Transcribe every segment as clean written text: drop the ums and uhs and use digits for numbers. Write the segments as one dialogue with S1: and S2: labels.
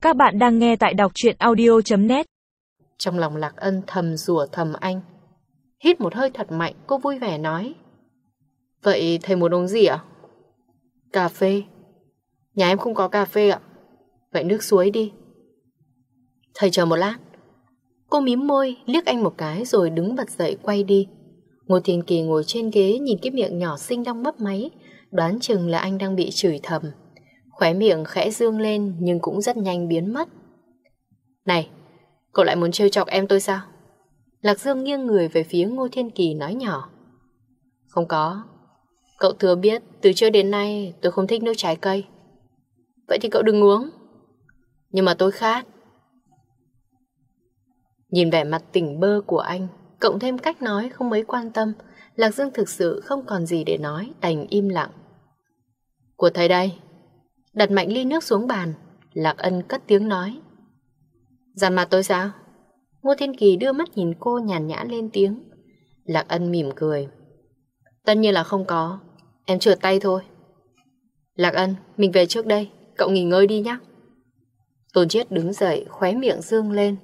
S1: Các bạn đang nghe tại đọc truyện audio.net.
S2: Trong lòng Lạc Ân thầm rủa thầm anh. Hít một hơi thật mạnh, cô vui vẻ nói: Vậy thầy muốn uống gì ạ? Cà phê. Nhà em không có cà phê ạ. Vậy nước suối đi. Thầy chờ một lát. Cô mím môi, liếc anh một cái rồi đứng bật dậy quay đi. Ngô Thiên Kỳ ngồi trên ghế nhìn cái miệng nhỏ xinh đang mấp máy, đoán chừng là anh đang bị chửi thầm. Khóe miệng khẽ dương lên nhưng cũng rất nhanh biến mất. Này, cậu lại muốn trêu chọc em tôi sao? Lạc Dương nghiêng người về phía Ngô Thiên Kỳ nói nhỏ. Không có. Cậu thừa biết từ trước đến nay tôi không thích nước trái cây. Vậy thì cậu đừng uống. Nhưng mà tôi khát. Nhìn vẻ mặt tỉnh bơ của anh, cộng thêm cách nói không mấy quan tâm, Lạc Dương thực sự không còn gì để nói, đành im lặng. Của thầy đây. Đặt mạnh ly nước xuống bàn, Lạc Ân cất tiếng nói. Dằn mặt tôi sao? Ngô Thiên Kỳ đưa mắt nhìn cô nhàn nhã lên tiếng. Lạc Ân mỉm cười. Tất nhiên là không có. Em trượt tay thôi. Lạc Ân, mình về trước đây. Cậu nghỉ ngơi đi nhé. Tôn Chiết đứng dậy, khóe miệng dương lên.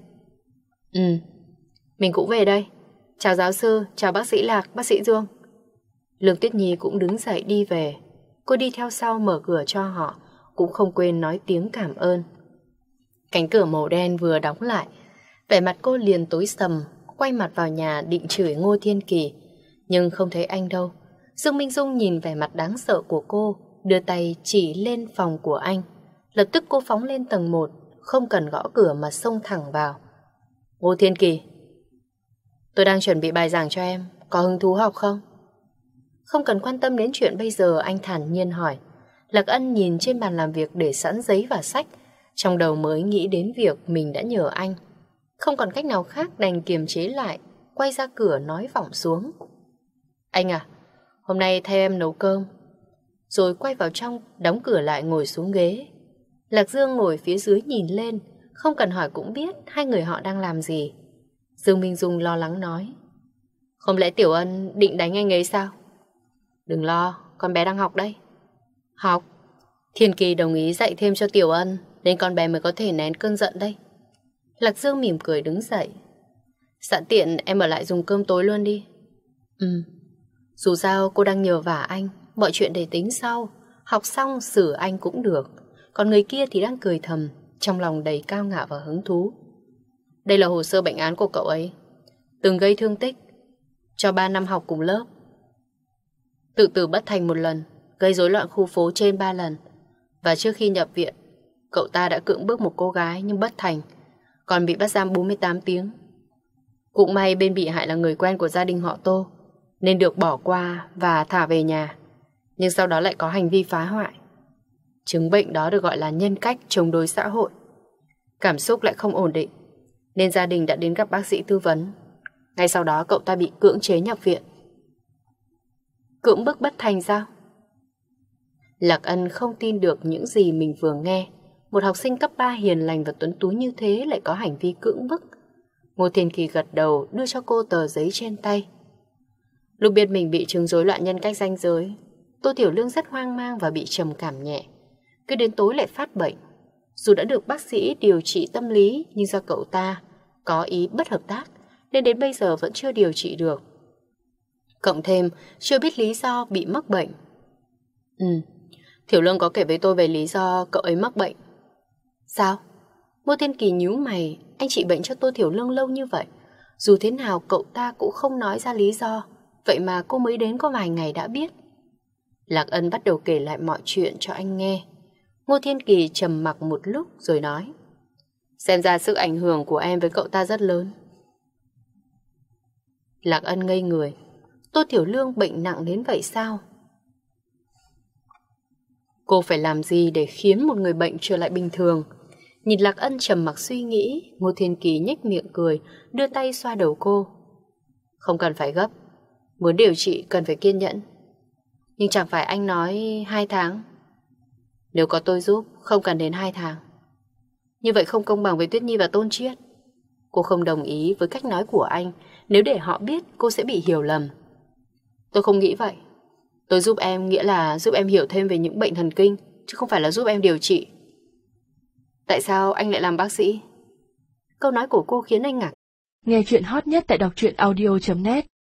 S2: Mình cũng về đây. Chào giáo sư, chào bác sĩ Lạc, bác sĩ Dương. Lương Tuyết Nhi cũng đứng dậy đi về. Cô đi theo sau mở cửa cho họ, cũng không quên nói tiếng cảm ơn. Cánh cửa màu đen vừa đóng lại, vẻ mặt cô liền tối sầm, quay mặt vào nhà định chửi Ngô Thiên Kỳ, nhưng không thấy anh đâu. Dương Minh Dung nhìn vẻ mặt đáng sợ của cô, đưa tay chỉ lên phòng của anh. Lập tức cô phóng lên tầng 1, không cần gõ cửa mà xông thẳng vào. Ngô Thiên Kỳ, tôi đang chuẩn bị bài giảng cho em, có hứng thú học không? Không cần quan tâm đến chuyện bây giờ, anh thản nhiên hỏi. Lạc Ân nhìn trên bàn làm việc để sẵn giấy và sách, trong đầu mới nghĩ đến việc mình đã nhờ anh. Không còn cách nào khác đành kiềm chế lại, quay ra cửa nói vọng xuống. Anh à, hôm nay thay em nấu cơm. Rồi quay vào trong, đóng cửa lại ngồi xuống ghế. Lạc Dương ngồi phía dưới nhìn lên, không cần hỏi cũng biết hai người họ đang làm gì. Dương Minh Dung lo lắng nói. Không lẽ Tiểu Ân định đánh anh ấy sao? Đừng lo, con bé đang học đây. Học? Thiên Kỳ đồng ý dạy thêm cho Tiểu Ân, nên con bé mới có thể nén cơn giận đây. Lạc Dương mỉm cười đứng dậy. Sẵn tiện em ở lại dùng cơm tối luôn đi. Dù sao cô đang nhờ vả anh, mọi chuyện để tính sau. Học xong xử anh cũng được. Còn người kia thì đang cười thầm, trong lòng đầy cao ngạo và hứng thú. Đây là hồ sơ bệnh án của cậu ấy. Từng gây thương tích cho 3 năm học cùng lớp. Tự tử bất thành 1 lần, gây rối loạn khu phố trên 3 lần. Và trước khi nhập viện, cậu ta đã cưỡng bức một cô gái nhưng bất thành, còn bị bắt giam 48 tiếng. Cũng may bên bị hại là người quen của gia đình họ Tô, nên được bỏ qua và thả về nhà. Nhưng sau đó lại có hành vi phá hoại. Chứng bệnh đó được gọi là nhân cách chống đối xã hội. Cảm xúc lại không ổn định, nên gia đình đã đến gặp bác sĩ tư vấn. Ngay sau đó cậu ta bị cưỡng chế nhập viện. Cưỡng bức bất thành sao? Lạc Ân không tin được những gì mình vừa nghe. Một học sinh cấp 3 hiền lành và tuấn tú như thế lại có hành vi cưỡng bức. Ngô Thiên Kỳ gật đầu đưa cho cô tờ giấy trên tay. Lúc biết mình bị chứng rối loạn nhân cách ranh giới, Tô Tiểu Lương rất hoang mang và bị trầm cảm nhẹ. Cứ đến tối lại phát bệnh. Dù đã được bác sĩ điều trị tâm lý, nhưng do cậu ta có ý bất hợp tác nên đến bây giờ vẫn chưa điều trị được. Cộng thêm chưa biết lý do bị mắc bệnh. Tiểu Lương có kể với tôi về lý do cậu ấy mắc bệnh. Sao? Ngô Thiên Kỳ nhíu mày. Anh trị bệnh cho Tô Tiểu Lương lâu như vậy, dù thế nào cậu ta cũng không nói ra lý do. Vậy mà cô mới đến có vài ngày đã biết. Lạc Ân bắt đầu kể lại mọi chuyện cho anh nghe. Ngô Thiên Kỳ trầm mặc một lúc rồi nói. Xem ra sức ảnh hưởng của em với cậu ta rất lớn. Lạc Ân ngây người. Tô Tiểu Lương bệnh nặng đến vậy sao? Cô phải làm gì để khiến một người bệnh trở lại bình thường? Nhìn Lạc Ân trầm mặc suy nghĩ, Ngô Thiên Kỳ nhếch miệng cười, đưa tay xoa đầu cô. Không cần phải gấp, muốn điều trị cần phải kiên nhẫn. Nhưng chẳng phải anh nói 2 tháng. Nếu có tôi giúp, không cần đến 2 tháng. Như vậy không công bằng với Tuyết Nhi và Tôn Chiết. Cô không đồng ý với cách nói của anh. Nếu để họ biết, cô sẽ bị hiểu lầm. Tôi không nghĩ vậy. Tôi giúp em nghĩa là giúp em hiểu thêm về những bệnh thần kinh, chứ không phải là giúp em điều trị. Tại sao anh lại làm bác sĩ? Câu nói của cô khiến anh ngạc.
S1: Nghe chuyện hot nhất tại đọc truyện audio.net